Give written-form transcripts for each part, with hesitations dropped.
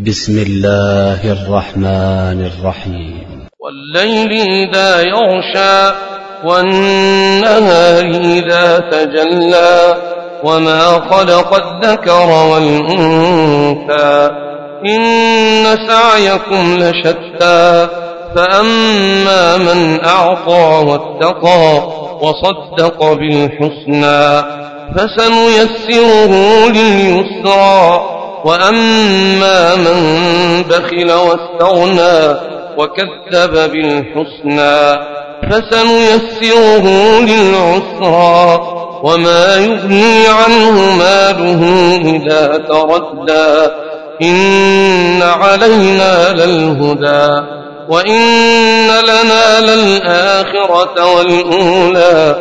بسم الله الرحمن الرحيم. والليل إذا يغشى والنهار إذا تجلى وما خلق الذكر والأنثى إن سعيكم لشتى فأما من أعطى واتقى وصدق بالحسنى فسنيسره لليسرى وأما من بخل واستغنى وكذب بالحسنى فسنيسره للعسرى وما يغني عنه ماله إذا تردى إن علينا للهدى وإن لنا للآخرة والأولى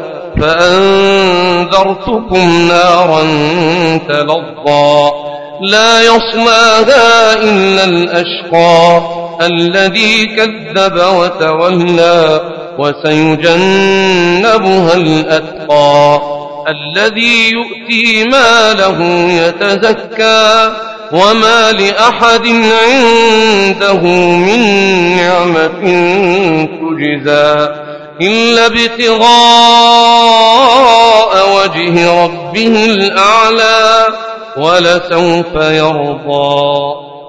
فأنذرتكم نارا تلظى لا يصلاها إلا الأشقى الذي كذب وتولى وسيجنبها الأتقى الذي يؤتي ماله يتزكى وما لأحد عنده من نعمة تجزى إلا ابتغاء وجه ربه الأعلى ولسوف يرضى.